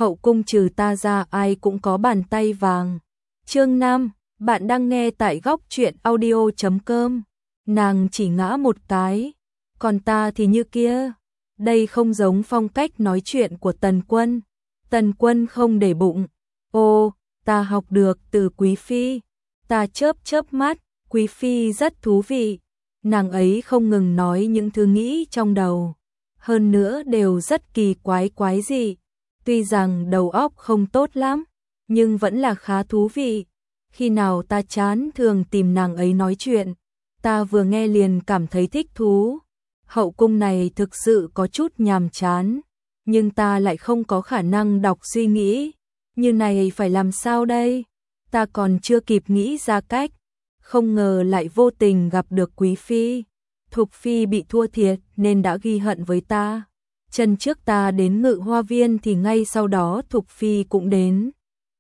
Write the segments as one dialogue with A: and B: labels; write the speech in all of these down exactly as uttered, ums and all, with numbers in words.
A: hậu cung trừ ta ra ai cũng có bàn tay vàng. Chương năm, bạn đang nghe tại góc truyện audio chấm com. Nàng chỉ ngã một cái, còn ta thì như kia. Đây không giống phong cách nói chuyện của Tần Quân. Tần Quân không để bụng. Ô, ta học được từ Quý Phi. Ta chớp chớp mắt, Quý Phi rất thú vị. Nàng ấy không ngừng nói những thứ nghĩ trong đầu. Hơn nữa đều rất kỳ quái quái dị. Tuy rằng đầu óc không tốt lắm, nhưng vẫn là khá thú vị. Khi nào ta chán thường tìm nàng ấy nói chuyện, ta vừa nghe liền cảm thấy thích thú. Hậu cung này thực sự có chút nhàm chán, nhưng ta lại không có khả năng đọc suy nghĩ. Như này phải làm sao đây? Ta còn chưa kịp nghĩ ra cách, không ngờ lại vô tình gặp được Quý Phi. Thục Phi bị thua thiệt nên đã ghi hận với ta. Chân trước ta đến Ngự Hoa Viên thì ngay sau đó Thục Phi cũng đến.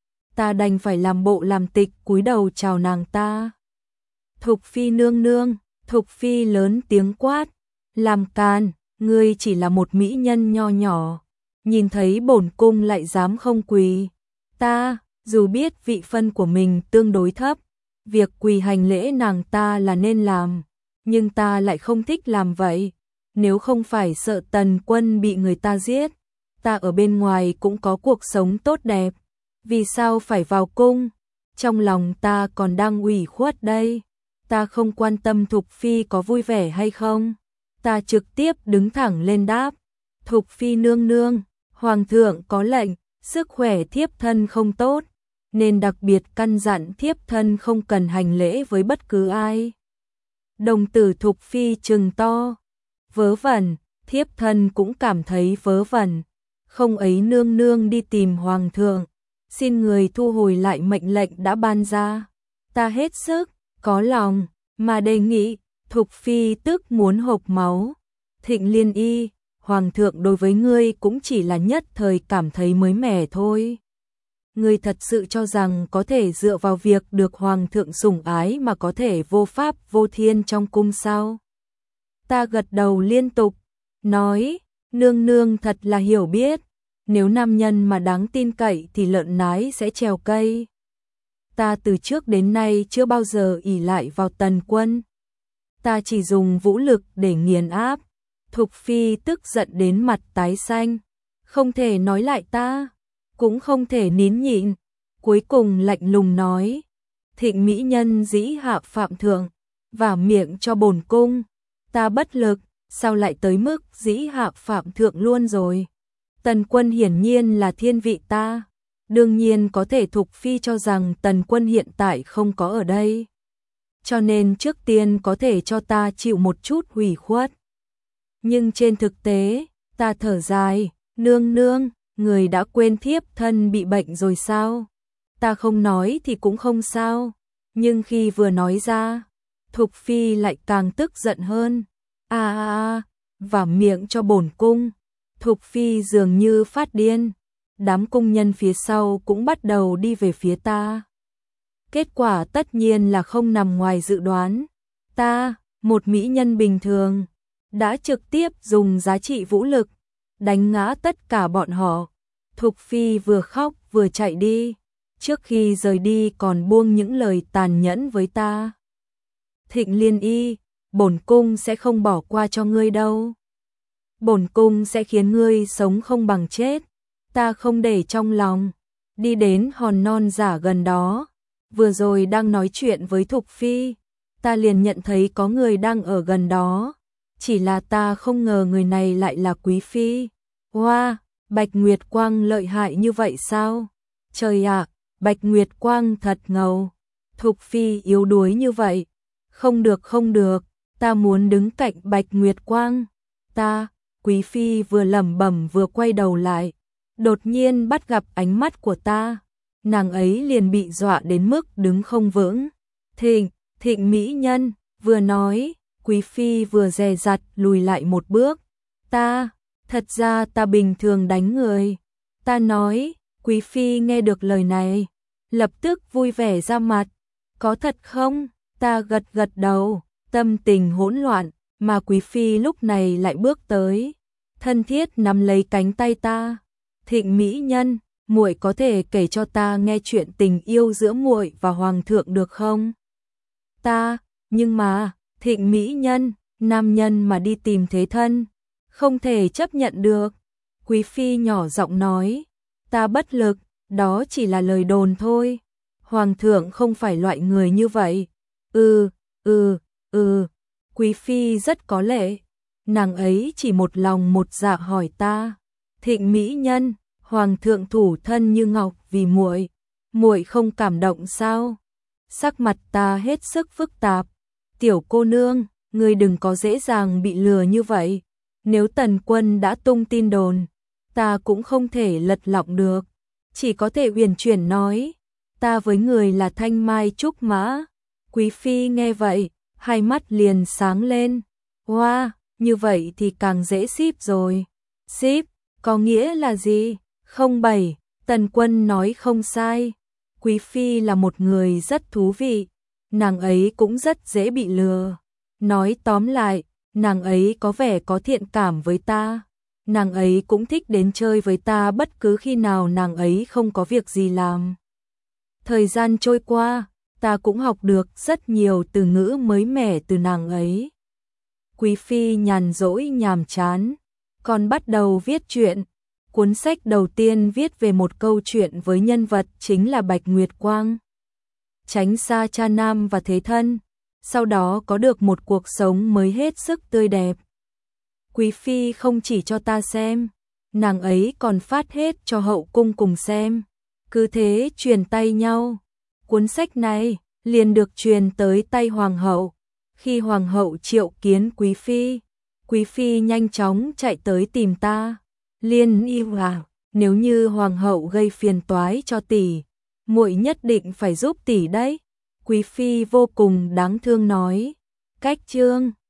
A: Ta đành phải làm bộ làm tịch cúi đầu chào nàng ta. Thục Phi nương nương, Thục Phi lớn tiếng quát. Làm càn, ngươi chỉ là một mỹ nhân nho nhỏ. Nhìn thấy bổn cung lại dám không quỳ. Ta, dù biết vị phân của mình tương đối thấp, việc quỳ hành lễ nàng ta là nên làm. Nhưng ta lại không thích làm vậy. Nếu không phải sợ Tần Quân bị người ta giết, ta ở bên ngoài cũng có cuộc sống tốt đẹp. Vì sao phải vào cung? Trong lòng ta còn đang ủy khuất đây. Ta không quan tâm Thục Phi có vui vẻ hay không. Ta trực tiếp đứng thẳng lên đáp. Thục Phi nương nương, Hoàng thượng có lệnh, sức khỏe thiếp thân không tốt, nên đặc biệt căn dặn thiếp thân không cần hành lễ với bất cứ ai. Đồng tử Thục Phi trừng to. Vớ vẩn, thiếp thân cũng cảm thấy vớ vẩn. Không ấy nương nương đi tìm Hoàng thượng, xin người thu hồi lại mệnh lệnh đã ban ra. Ta hết sức, có lòng, mà đề nghị. Thục Phi tức muốn hộc máu. Thịnh Liên Y, Hoàng thượng đối với ngươi cũng chỉ là nhất thời cảm thấy mới mẻ thôi. Ngươi thật sự cho rằng có thể dựa vào việc được Hoàng thượng sủng ái mà có thể vô pháp vô thiên trong cung sao? Ta gật đầu liên tục, nói, nương nương thật là hiểu biết. Nếu nam nhân mà đáng tin cậy thì lợn nái sẽ trèo cây. Ta từ trước đến nay chưa bao giờ ỷ lại vào Tần Quân. Ta chỉ dùng vũ lực để nghiền áp. Thục Phi tức giận đến mặt tái xanh. Không thể nói lại ta, cũng không thể nín nhịn. Cuối cùng lạnh lùng nói. Thịnh mỹ nhân dĩ hạ phạm thượng, vả miệng cho bổn cung. Ta bất lực, sao lại tới mức dĩ hạ phạm thượng luôn rồi. Tần Quân hiển nhiên là thiên vị ta. Đương nhiên có thể Thục Phi cho rằng Tần Quân hiện tại không có ở đây. Cho nên trước tiên có thể cho ta chịu một chút hủy khuất. Nhưng trên thực tế, ta thở dài, nương nương, người đã quên thiếp thân bị bệnh rồi sao? Ta không nói thì cũng không sao. Nhưng khi vừa nói ra, Thục Phi lại càng tức giận hơn. À à à, vả miệng cho bổn cung. Thục Phi dường như phát điên. Đám cung nhân phía sau cũng bắt đầu đi về phía ta. Kết quả tất nhiên là không nằm ngoài dự đoán. Ta, một mỹ nhân bình thường, đã trực tiếp dùng giá trị vũ lực đánh ngã tất cả bọn họ. Thục Phi vừa khóc vừa chạy đi, trước khi rời đi còn buông những lời tàn nhẫn với ta. Thịnh Liên Y, bổn cung sẽ không bỏ qua cho ngươi đâu. Bổn cung sẽ khiến ngươi sống không bằng chết. Ta không để trong lòng, đi đến hòn non giả gần đó. Vừa rồi đang nói chuyện với Thục Phi, ta liền nhận thấy có người đang ở gần đó. Chỉ là ta không ngờ người này lại là Quý Phi. Wow, Bạch Nguyệt Quang lợi hại như vậy sao? Trời ạ, Bạch Nguyệt Quang thật ngầu. Thục Phi yếu đuối như vậy. Không được không được, ta muốn đứng cạnh Bạch Nguyệt Quang. Ta, Quý Phi vừa lẩm bẩm vừa quay đầu lại. Đột nhiên bắt gặp ánh mắt của ta. Nàng ấy liền bị dọa đến mức đứng không vững. Thịnh, thịnh mỹ nhân, vừa nói, Quý Phi vừa dè dặt lùi lại một bước. Ta, thật ra ta bình thường đánh người. Ta nói, Quý Phi nghe được lời này, lập tức vui vẻ ra mặt. Có thật không? Ta gật gật đầu, tâm tình hỗn loạn, mà Quý Phi lúc này lại bước tới. Thân thiết nắm lấy cánh tay ta. Thịnh mỹ nhân, muội có thể kể cho ta nghe chuyện tình yêu giữa muội và hoàng thượng được không? Ta, nhưng mà, Thịnh mỹ nhân, nam nhân mà đi tìm thế thân, không thể chấp nhận được. Quý phi nhỏ giọng nói, ta bất lực, đó chỉ là lời đồn thôi. Hoàng thượng không phải loại người như vậy. Ừ, ừ, ừ. Quý phi rất có lệ. Nàng ấy chỉ một lòng một dạ hỏi ta, Thịnh mỹ nhân, hoàng thượng thủ thân như ngọc vì muội, muội không cảm động sao? Sắc mặt ta hết sức phức tạp. Tiểu cô nương, ngươi đừng có dễ dàng bị lừa như vậy. Nếu Tần Quân đã tung tin đồn, ta cũng không thể lật lọng được, chỉ có thể uyển chuyển nói, ta với người là thanh mai trúc mã. Quý phi nghe vậy, hai mắt liền sáng lên. Wow, như vậy thì càng dễ ship rồi. Ship, có nghĩa là gì? Không bảy, Tần Quân nói không sai. Quý phi là một người rất thú vị, nàng ấy cũng rất dễ bị lừa. Nói tóm lại, nàng ấy có vẻ có thiện cảm với ta. Nàng ấy cũng thích đến chơi với ta bất cứ khi nào nàng ấy không có việc gì làm. Thời gian trôi qua, ta cũng học được rất nhiều từ ngữ mới mẻ từ nàng ấy. Quý phi nhàn rỗi nhàm chán, còn bắt đầu viết truyện. Cuốn sách đầu tiên viết về một câu chuyện với nhân vật chính là Bạch Nguyệt Quang. Tránh xa cha nam và thế thân, sau đó có được một cuộc sống mới hết sức tươi đẹp. Quý phi không chỉ cho ta xem, nàng ấy còn phát hết cho hậu cung cùng xem. Cứ thế truyền tay nhau. Cuốn sách này liền được truyền tới tay hoàng hậu. Khi hoàng hậu triệu kiến quý phi, quý phi nhanh chóng chạy tới tìm ta. Liên yêu à, nếu như hoàng hậu gây phiền toái cho tỷ, muội nhất định phải giúp tỷ đấy. Quý phi vô cùng đáng thương nói. Cách chương